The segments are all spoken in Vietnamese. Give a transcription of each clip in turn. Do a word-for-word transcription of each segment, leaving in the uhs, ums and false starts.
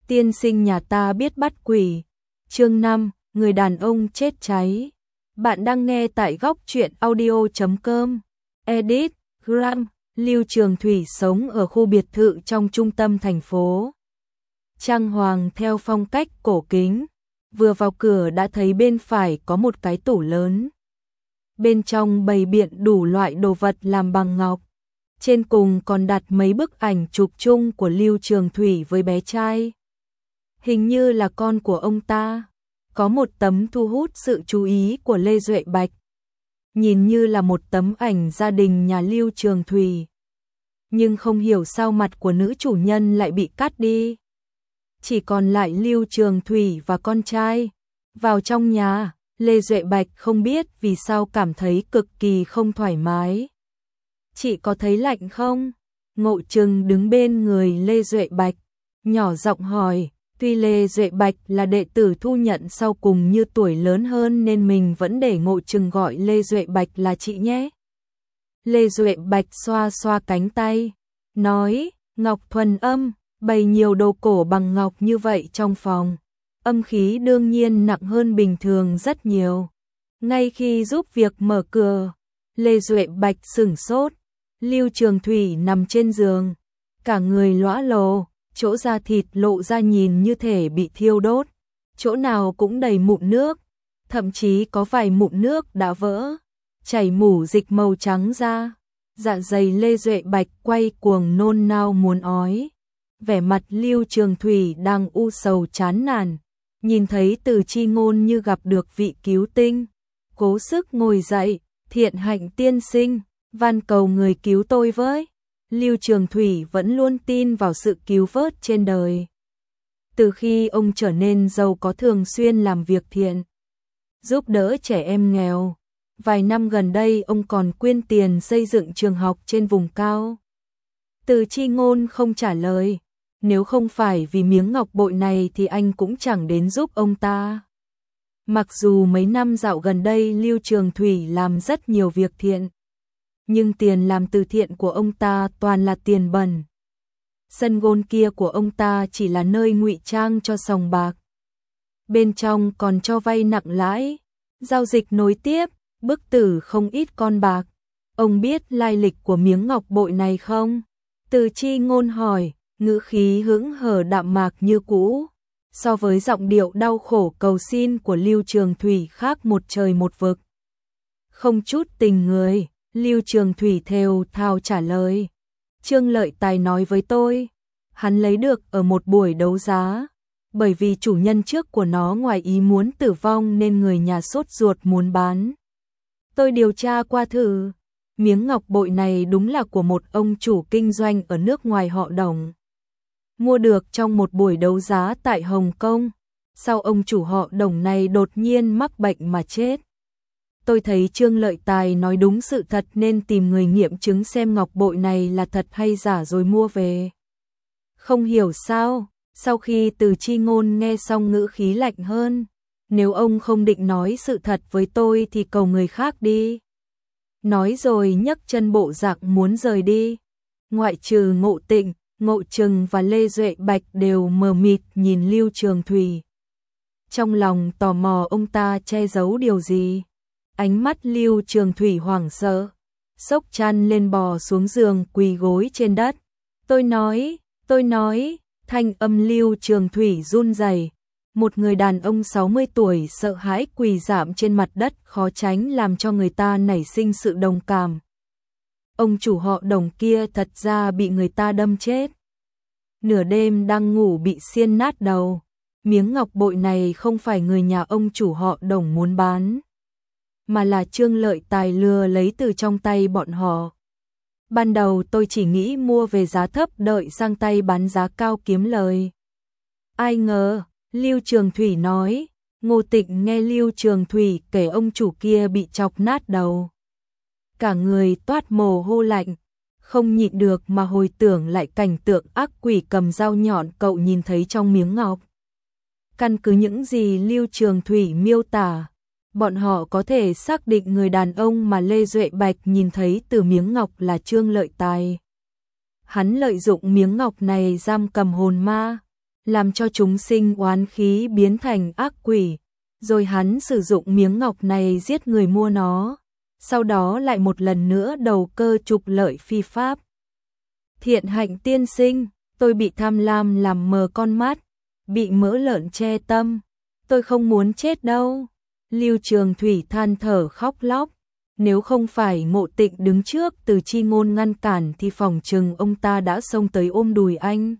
Tiên sinh nhà ta biết bắt quỷ. Chương năm, người đàn ông chết cháy. Bạn đang nghe tại góc truyện audio chấm com. Edit, Gram, Lưu Trường Thủy sống ở khu biệt thự trong trung tâm thành phố. Trang hoàng theo phong cách cổ kính. Vừa vào cửa đã thấy bên phải có một cái tủ lớn. Bên trong bày biện đủ loại đồ vật làm bằng ngọc. Trên cùng còn đặt mấy bức ảnh chụp chung của Lưu Trường Thủy với bé trai. Hình như là con của ông ta. Có một tấm thu hút sự chú ý của Lê Duệ Bạch. Nhìn như là một tấm ảnh gia đình nhà Lưu Trường Thủy. Nhưng không hiểu sao mặt của nữ chủ nhân lại bị cắt đi. Chỉ còn lại Lưu Trường Thủy và con trai. Vào trong nhà, Lê Duệ Bạch không biết vì sao cảm thấy cực kỳ không thoải mái. Chị có thấy lạnh không? Ngộ Trừng đứng bên người Lê Duệ Bạch, nhỏ giọng hỏi. Tuy Lê Duệ Bạch là đệ tử thu nhận sau cùng như tuổi lớn hơn nên mình vẫn để Ngộ Trừng gọi Lê Duệ Bạch là chị nhé. Lê Duệ Bạch xoa xoa cánh tay, nói, ngọc thuần âm, bày nhiều đồ cổ bằng ngọc như vậy trong phòng. Âm khí đương nhiên nặng hơn bình thường rất nhiều. Ngay khi giúp việc mở cửa, Lê Duệ Bạch sửng sốt. Lưu Trường Thủy nằm trên giường, cả người lõa lồ, chỗ da thịt lộ ra nhìn như thể bị thiêu đốt, chỗ nào cũng đầy mụn nước, thậm chí có vài mụn nước đã vỡ, chảy mủ dịch màu trắng ra. Dạ dày Lê Duệ Bạch quay cuồng nôn nao muốn ói. Vẻ mặt Lưu Trường Thủy đang u sầu chán nản, nhìn thấy Từ Chi Ngôn như gặp được vị cứu tinh, cố sức ngồi dậy, thiện hạnh tiên sinh, van cầu người cứu tôi với. Lưu Trường Thủy vẫn luôn tin vào sự cứu vớt trên đời. Từ khi ông trở nên giàu có thường xuyên làm việc thiện, giúp đỡ trẻ em nghèo. Vài năm gần đây ông còn quyên tiền xây dựng trường học trên vùng cao. Từ Chi Ngôn không trả lời. Nếu không phải vì miếng ngọc bội này thì anh cũng chẳng đến giúp ông ta. Mặc dù mấy năm dạo gần đây Lưu Trường Thủy làm rất nhiều việc thiện, nhưng tiền làm từ thiện của ông ta toàn là tiền bẩn. Sân gôn kia của ông ta chỉ là nơi ngụy trang cho sòng bạc. Bên trong còn cho vay nặng lãi, giao dịch nối tiếp, bức tử không ít con bạc. Ông biết lai lịch của miếng ngọc bội này không? Từ Chi Ngôn hỏi, ngữ khí hững hờ đạm mạc như cũ. So với giọng điệu đau khổ cầu xin của Lưu Trường Thủy khác một trời một vực. Không chút tình người. Lưu Trường Thủy thều thào trả lời. Trương Lợi Tài nói với tôi, hắn lấy được ở một buổi đấu giá, bởi vì chủ nhân trước của nó ngoài ý muốn tử vong nên người nhà sốt ruột muốn bán. Tôi điều tra qua thử, miếng ngọc bội này đúng là của một ông chủ kinh doanh ở nước ngoài họ Đồng. Mua được trong một buổi đấu giá tại Hồng Kông, sau ông chủ họ Đồng này đột nhiên mắc bệnh mà chết. Tôi thấy Trương Lợi Tài nói đúng sự thật nên tìm người nghiệm chứng xem ngọc bội này là thật hay giả rồi mua về. Không hiểu sao, sau khi Từ Chi Ngôn nghe xong ngữ khí lạnh hơn. Nếu ông không định nói sự thật với tôi thì cầu người khác đi. Nói rồi nhấc chân bộ dạng muốn rời đi. Ngoại trừ Ngộ Tịnh, Ngộ Trừng và Lê Duệ Bạch đều mờ mịt nhìn Lưu Trường Thủy. Trong lòng tò mò ông ta che giấu điều gì. Ánh mắt Lưu Trường Thủy hoảng sợ, xốc chăn lên bò xuống giường quỳ gối trên đất. Tôi nói, tôi nói, thanh âm Lưu Trường Thủy run rẩy. Một người đàn ông sáu mươi tuổi sợ hãi quỳ rạp trên mặt đất khó tránh làm cho người ta nảy sinh sự đồng cảm. Ông chủ họ Đồng kia thật ra bị người ta đâm chết. Nửa đêm đang ngủ bị xiên nát đầu. Miếng ngọc bội này không phải người nhà ông chủ họ Đồng muốn bán, mà là Trương Lợi Tài lừa lấy từ trong tay bọn họ. Ban đầu tôi chỉ nghĩ mua về giá thấp đợi sang tay bán giá cao kiếm lời. Ai ngờ, Lưu Trường Thủy nói, Ngô Tịnh nghe Lưu Trường Thủy kể ông chủ kia bị chọc nát đầu. Cả người toát mồ hôi lạnh, không nhịn được mà hồi tưởng lại cảnh tượng ác quỷ cầm dao nhọn cậu nhìn thấy trong miếng ngọc. Căn cứ những gì Lưu Trường Thủy miêu tả, bọn họ có thể xác định người đàn ông mà Lê Duệ Bạch nhìn thấy từ miếng ngọc là Trương Lợi Tài. Hắn lợi dụng miếng ngọc này giam cầm hồn ma, làm cho chúng sinh oán khí biến thành ác quỷ, rồi hắn sử dụng miếng ngọc này giết người mua nó, sau đó lại một lần nữa đầu cơ trục lợi phi pháp. Thiện Hạnh tiên sinh, tôi bị tham lam làm mờ con mắt, bị mỡ lợn che tâm, tôi không muốn chết đâu. Lưu Trường Thủy than thở khóc lóc, nếu không phải Ngộ Tịnh đứng trước Từ Chi Ngôn ngăn cản thì phòng chừng ông ta đã xông tới ôm đùi anh.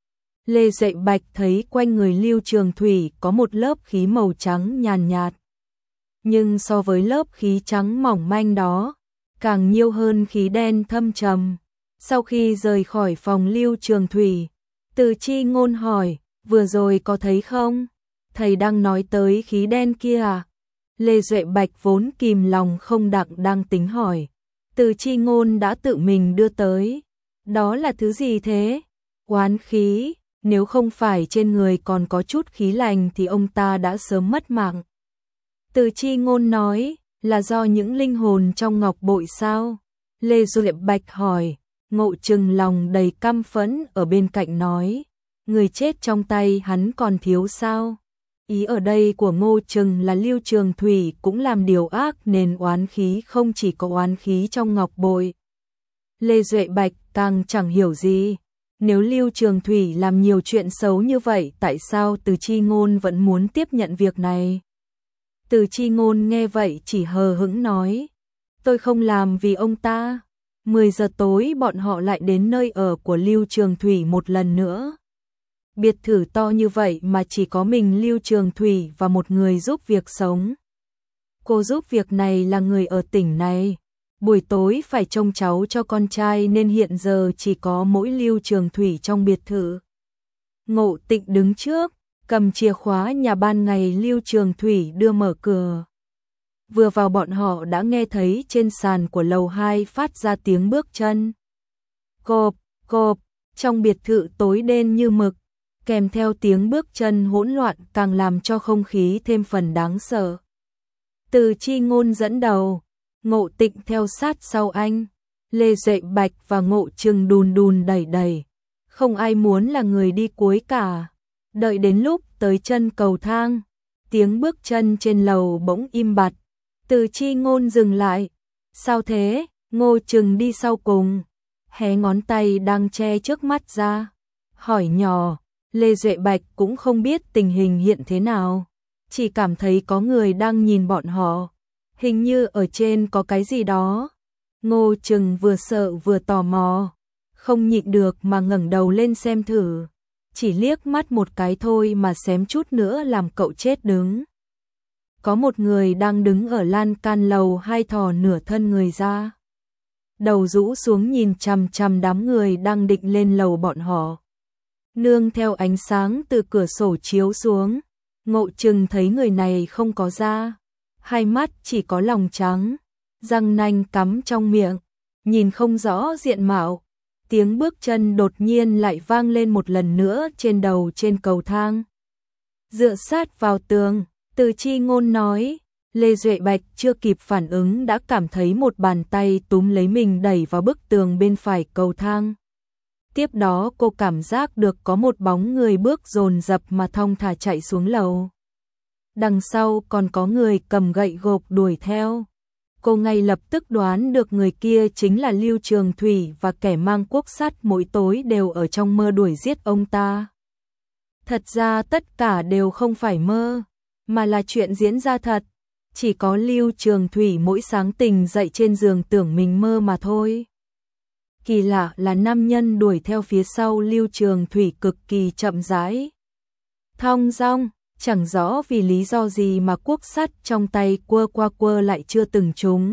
Lê Duệ Bạch thấy quanh người Lưu Trường Thủy có một lớp khí màu trắng nhàn nhạt, nhưng so với lớp khí trắng mỏng manh đó, càng nhiều hơn khí đen thâm trầm. Sau khi rời khỏi phòng Lưu Trường Thủy, Từ Chi Ngôn hỏi, vừa rồi có thấy không? Thầy đang nói tới khí đen kia à? Lê Duệ Bạch vốn kìm lòng không đặng đang tính hỏi. Từ Chi Ngôn đã tự mình đưa tới. Đó là thứ gì thế? Oán khí, nếu không phải trên người còn có chút khí lành thì ông ta đã sớm mất mạng. Từ Chi Ngôn nói, là do những linh hồn trong ngọc bội sao? Lê Duệ Bạch hỏi. Ngộ Trừng lòng đầy căm phẫn ở bên cạnh nói, người chết trong tay hắn còn thiếu sao? Ý ở đây của Ngô Trừng là Lưu Trường Thủy cũng làm điều ác nên oán khí không chỉ có oán khí trong ngọc bội. Lê Duệ Bạch càng chẳng hiểu gì. Nếu Lưu Trường Thủy làm nhiều chuyện xấu như vậy, tại sao Từ Chi Ngôn vẫn muốn tiếp nhận việc này? Từ Chi Ngôn nghe vậy chỉ hờ hững nói, tôi không làm vì ông ta. mười giờ tối bọn họ lại đến nơi ở của Lưu Trường Thủy một lần nữa. Biệt thự to như vậy mà chỉ có mình Lưu Trường Thủy và một người giúp việc sống. Cô giúp việc này là người ở tỉnh này. Buổi tối phải trông cháu cho con trai nên hiện giờ chỉ có mỗi Lưu Trường Thủy trong biệt thự. Ngộ Tịnh đứng trước, cầm chìa khóa nhà ban ngày Lưu Trường Thủy đưa mở cửa. Vừa vào bọn họ đã nghe thấy trên sàn của lầu hai phát ra tiếng bước chân. Cộp, cộp, trong biệt thự tối đen như mực, kèm theo tiếng bước chân hỗn loạn càng làm cho không khí thêm phần đáng sợ. Từ Chi Ngôn dẫn đầu, Ngộ Tịnh theo sát sau anh, Lê Duệ Bạch và Ngộ Trừng đùn đùn đẩy đẩy. Không ai muốn là người đi cuối cả. Đợi đến lúc tới chân cầu thang, tiếng bước chân trên lầu bỗng im bặt. Từ Chi Ngôn dừng lại. Sao thế? Ngô Trừng đi sau cùng, hé ngón tay đang che trước mắt ra, hỏi nhỏ. Lê Duệ Bạch cũng không biết tình hình hiện thế nào, chỉ cảm thấy có người đang nhìn bọn họ, hình như ở trên có cái gì đó. Ngô Trừng vừa sợ vừa tò mò, không nhịn được mà ngẩng đầu lên xem thử, chỉ liếc mắt một cái thôi mà xém chút nữa làm cậu chết đứng. Có một người đang đứng ở lan can lầu hai thò nửa thân người ra, đầu rũ xuống nhìn chằm chằm đám người đang định lên lầu bọn họ. Nương theo ánh sáng từ cửa sổ chiếu xuống, Ngộ Trừng thấy người này không có da, hai mắt chỉ có lòng trắng, răng nanh cắm trong miệng, nhìn không rõ diện mạo. Tiếng bước chân đột nhiên lại vang lên một lần nữa trên đầu trên cầu thang. Dựa sát vào tường, Từ Chi Ngôn nói. Lê Duệ Bạch chưa kịp phản ứng đã cảm thấy một bàn tay túm lấy mình đẩy vào bức tường bên phải cầu thang. Tiếp đó cô cảm giác được có một bóng người bước dồn dập mà thong thả chạy xuống lầu. Đằng sau còn có người cầm gậy gộc đuổi theo. Cô ngay lập tức đoán được người kia chính là Lưu Trường Thủy và kẻ mang cuốc sắt mỗi tối đều ở trong mơ đuổi giết ông ta. Thật ra tất cả đều không phải mơ, mà là chuyện diễn ra thật. Chỉ có Lưu Trường Thủy mỗi sáng tỉnh dậy trên giường tưởng mình mơ mà thôi. Kỳ lạ là nam nhân đuổi theo phía sau Lưu Trường Thủy cực kỳ chậm rãi, thong dong, chẳng rõ vì lý do gì mà cuốc sắt trong tay quơ qua quơ lại chưa từng trúng.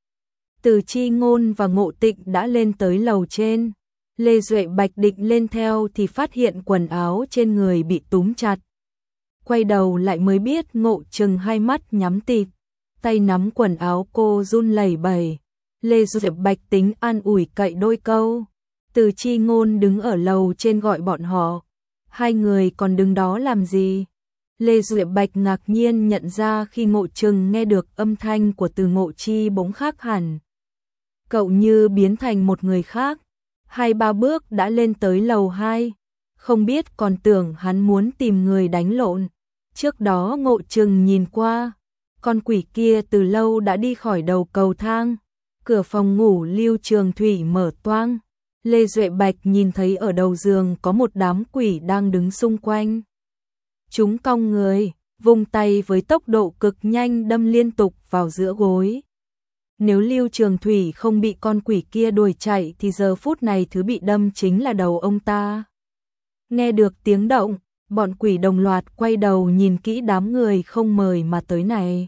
Từ Chi Ngôn và Ngộ Tịnh đã lên tới lầu trên. Lê Duệ Bạch định lên theo thì phát hiện quần áo trên người bị túm chặt. Quay đầu lại mới biết Ngộ Trừng hai mắt nhắm tịt, tay nắm quần áo cô run lẩy bẩy. Lê Duệ Bạch tính an ủi cậy đôi câu. Từ Chi Ngôn đứng ở lầu trên gọi bọn họ. Hai người còn đứng đó làm gì? Lê Duệ Bạch ngạc nhiên nhận ra khi Ngộ Trừng nghe được âm thanh của Từ Ngộ Chi bỗng khác hẳn. Cậu như biến thành một người khác. Hai ba bước đã lên tới lầu hai. không biết còn tưởng hắn muốn tìm người đánh lộn. Trước đó Ngộ Trừng nhìn qua, con quỷ kia từ lâu đã đi khỏi đầu cầu thang, cửa phòng ngủ Lưu Trường Thủy mở toang. Lê Duệ Bạch nhìn thấy ở đầu giường có một đám quỷ đang đứng xung quanh. Chúng cong người, vung tay với tốc độ cực nhanh đâm liên tục vào giữa gối. Nếu Lưu Trường Thủy không bị con quỷ kia đuổi chạy thì giờ phút này thứ bị đâm chính là đầu ông ta. Nghe được tiếng động, bọn quỷ đồng loạt quay đầu nhìn kỹ đám người không mời mà tới này.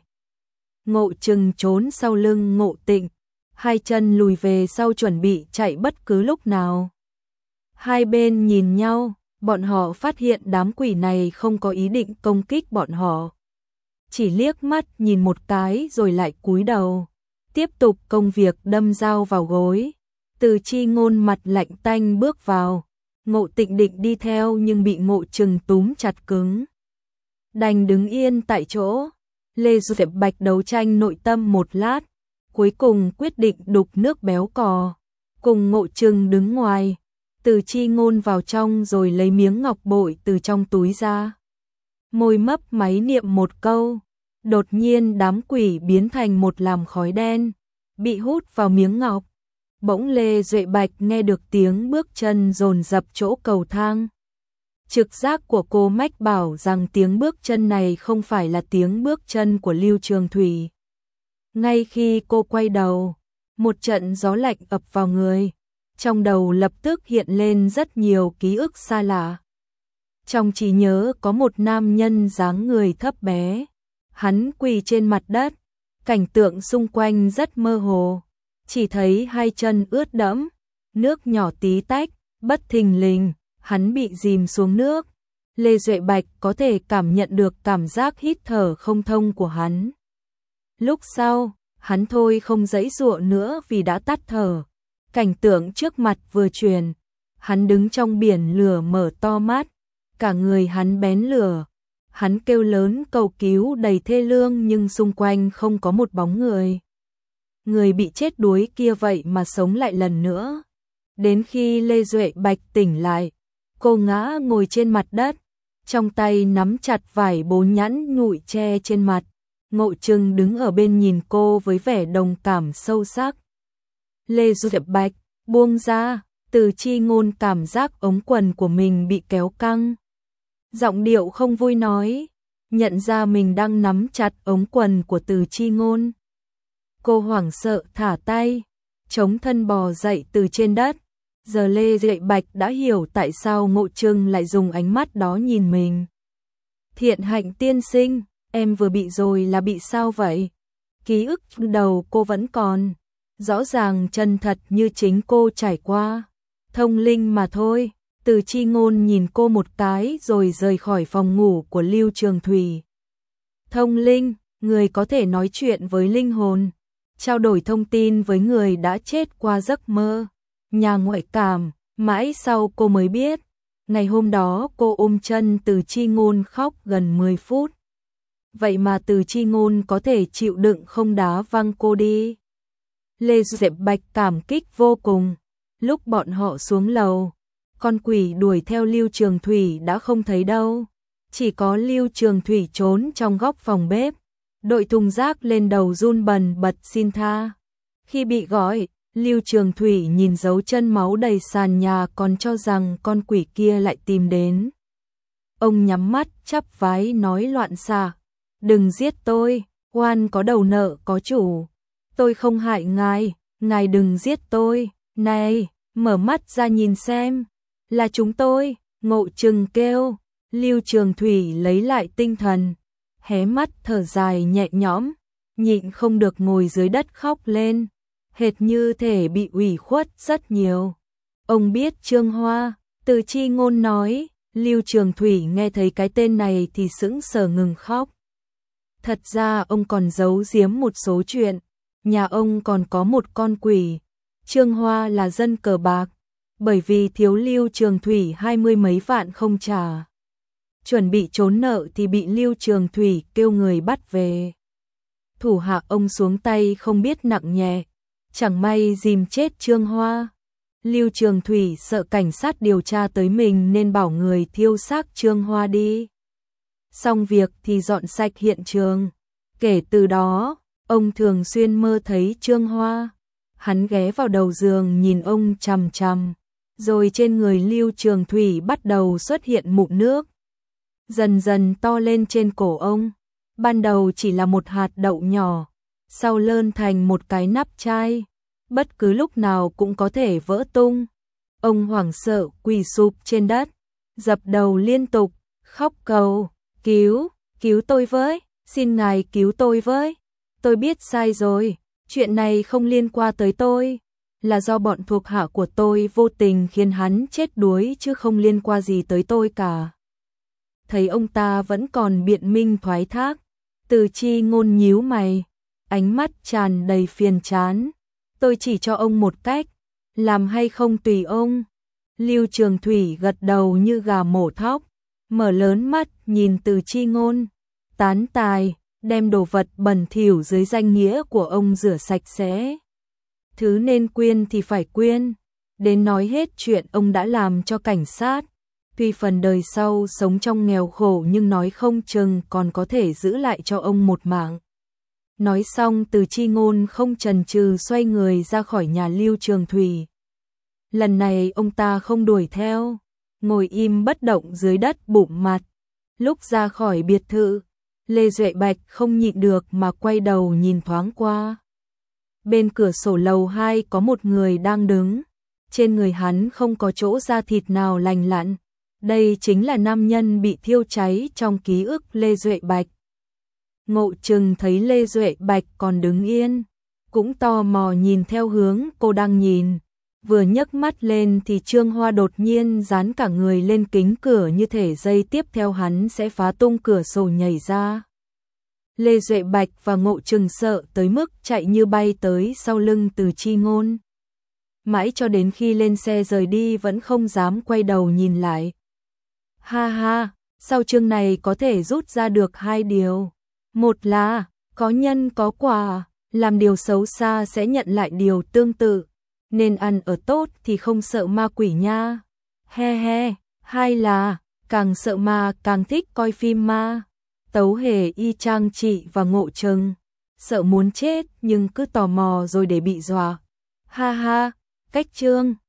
Ngộ Trừng trốn sau lưng Ngộ Tịnh, hai chân lùi về sau chuẩn bị chạy bất cứ lúc nào. Hai bên nhìn nhau, bọn họ phát hiện đám quỷ này không có ý định công kích bọn họ. Chỉ liếc mắt nhìn một cái rồi lại cúi đầu, tiếp tục công việc đâm dao vào gối. Từ Chi Ngôn mặt lạnh tanh bước vào, Ngộ Tịnh định đi theo nhưng bị Ngộ Trừng túm chặt cứng. Đành đứng yên tại chỗ. Lê Duệ Bạch đấu tranh nội tâm một lát, cuối cùng quyết định đục nước béo cò, cùng Ngộ Trừng đứng ngoài. Từ Chi Ngôn vào trong rồi lấy miếng ngọc bội từ trong túi ra. Môi mấp máy niệm một câu, đột nhiên đám quỷ biến thành một làn khói đen, bị hút vào miếng ngọc. Bỗng Lê Duệ Bạch nghe được tiếng bước chân dồn dập chỗ cầu thang. Trực giác của cô mách bảo rằng tiếng bước chân này không phải là tiếng bước chân của Lưu Trường Thủy. Ngay khi cô quay đầu, một trận gió lạnh ập vào người, trong đầu lập tức hiện lên rất nhiều ký ức xa lạ. Trong trí nhớ có một nam nhân dáng người thấp bé, hắn quỳ trên mặt đất, cảnh tượng xung quanh rất mơ hồ, chỉ thấy hai chân ướt đẫm, nước nhỏ tí tách, bất thình lình, hắn bị dìm xuống nước. Lê Duệ Bạch có thể cảm nhận được cảm giác hít thở không thông của hắn. Lúc sau, hắn thôi không giãy giụa nữa vì đã tắt thở. Cảnh tượng trước mặt vừa chuyển, hắn đứng trong biển lửa mở to mắt, cả người hắn bén lửa. Hắn kêu lớn cầu cứu đầy thê lương nhưng xung quanh không có một bóng người. Người bị chết đuối kia vậy mà sống lại lần nữa. Đến khi Lê Duệ Bạch tỉnh lại, cô ngã ngồi trên mặt đất, trong tay nắm chặt vải bố nhẵn nhụi che trên mặt. Ngộ Trừng đứng ở bên nhìn cô với vẻ đồng cảm sâu sắc. Lê Duệ Bạch, buông ra. Từ Chi Ngôn cảm giác ống quần của mình bị kéo căng. Giọng điệu không vui nói, nhận ra mình đang nắm chặt ống quần của Từ Chi Ngôn. Cô hoảng sợ thả tay, chống thân bò dậy từ trên đất. Giờ Lê Duệ Bạch đã hiểu tại sao Ngộ Trừng lại dùng ánh mắt đó nhìn mình. Thiện Hạnh tiên sinh, em vừa bị rồi là bị sao vậy? Ký ức đầu cô vẫn còn, rõ ràng chân thật như chính cô trải qua. Thông linh mà thôi. Từ Chi Ngôn nhìn cô một cái rồi rời khỏi phòng ngủ của Lưu Trường Thủy. Thông linh, người có thể nói chuyện với linh hồn, trao đổi thông tin với người đã chết qua giấc mơ. Nhà ngoại cảm, mãi sau cô mới biết. Ngày hôm đó cô ôm chân Từ Chi Ngôn khóc gần mười phút. Vậy mà Từ Chi Ngôn có thể chịu đựng không đá văng cô đi. Lê Duệ Bạch cảm kích vô cùng. Lúc bọn họ xuống lầu, con quỷ đuổi theo Lưu Trường Thủy đã không thấy đâu. Chỉ có Lưu Trường Thủy trốn trong góc phòng bếp, đội thùng rác lên đầu run bần bật xin tha. Khi bị gọi, Lưu Trường Thủy nhìn dấu chân máu đầy sàn nhà còn cho rằng con quỷ kia lại tìm đến. Ông nhắm mắt chắp vái nói loạn xạ, đừng giết tôi, oan có đầu nợ có chủ. Tôi không hại ngài, ngài đừng giết tôi, này, mở mắt ra nhìn xem. Là chúng tôi, Ngộ Trừng kêu. Lưu Trường Thủy lấy lại tinh thần, hé mắt thở dài nhẹ nhõm, nhịn không được ngồi dưới đất khóc lên, hệt như thể bị ủy khuất rất nhiều. Ông biết Trương Hoa, Từ Chi Ngôn nói. Lưu Trường Thủy nghe thấy cái tên này thì sững sờ ngừng khóc. Thật ra ông còn giấu giếm một số chuyện, nhà ông còn có một con quỷ. Trương Hoa là dân cờ bạc, bởi vì thiếu Lưu Trường Thủy hai mươi mấy vạn không trả. Chuẩn bị trốn nợ thì bị Lưu Trường Thủy kêu người bắt về. Thủ hạ ông xuống tay không biết nặng nhẹ, chẳng may dìm chết Trương Hoa. Lưu Trường Thủy sợ cảnh sát điều tra tới mình nên bảo người thiêu xác Trương Hoa đi. Xong việc thì dọn sạch hiện trường. Kể từ đó, ông thường xuyên mơ thấy Trương Hoa. Hắn ghé vào đầu giường nhìn ông chằm chằm, rồi trên người Lưu Trường Thủy bắt đầu xuất hiện mụn nước. Dần dần to lên trên cổ ông. Ban đầu chỉ là một hạt đậu nhỏ, sau lớn thành một cái nắp chai, bất cứ lúc nào cũng có thể vỡ tung. Ông hoảng sợ quỳ sụp trên đất, dập đầu liên tục, khóc cầu, cứu, cứu tôi với, xin ngài cứu tôi với. Tôi biết sai rồi, chuyện này không liên quan tới tôi, là do bọn thuộc hạ của tôi vô tình khiến hắn chết đuối chứ không liên quan gì tới tôi cả. Thấy ông ta vẫn còn biện minh thoái thác, Từ Chi Ngôn nhíu mày, ánh mắt tràn đầy phiền chán. Tôi chỉ cho ông một cách, làm hay không tùy ông. Lưu Trường Thủy gật đầu như gà mổ thóc, mở lớn mắt nhìn Từ Chi Ngôn, tán tài, đem đồ vật bẩn thỉu dưới danh nghĩa của ông rửa sạch sẽ. Thứ nên quyên thì phải quyên, đến nói hết chuyện ông đã làm cho cảnh sát. Tuy phần đời sau sống trong nghèo khổ nhưng nói không chừng còn có thể giữ lại cho ông một mạng. Nói xong Từ Chi Ngôn không chần chừ xoay người ra khỏi nhà Lưu Trường Thủy. Lần này ông ta không đuổi theo, ngồi im bất động dưới đất bụm mặt. Lúc ra khỏi biệt thự, Lê Duệ Bạch không nhịn được mà quay đầu nhìn thoáng qua. Bên cửa sổ lầu hai có một người đang đứng, trên người hắn không có chỗ da thịt nào lành lặn. Đây chính là nam nhân bị thiêu cháy trong ký ức Lê Duệ Bạch. Ngộ Trừng thấy Lê Duệ Bạch còn đứng yên, cũng tò mò nhìn theo hướng cô đang nhìn. Vừa nhấc mắt lên thì Trương Hoa đột nhiên dán cả người lên kính cửa như thể giây tiếp theo hắn sẽ phá tung cửa sổ nhảy ra. Lê Duệ Bạch và Ngộ Trừng sợ tới mức chạy như bay tới sau lưng Từ Chi Ngôn. Mãi cho đến khi lên xe rời đi vẫn không dám quay đầu nhìn lại. Ha ha, sau chương này có thể rút ra được hai điều. Một là, có nhân có quả, làm điều xấu xa sẽ nhận lại điều tương tự. Nên ăn ở tốt thì không sợ ma quỷ nha. He he, hai là, càng sợ ma càng thích coi phim ma. Tấu Hề y chang chị và Ngộ Trừng. Sợ muốn chết nhưng cứ tò mò rồi để bị dọa. Ha ha, cách chương.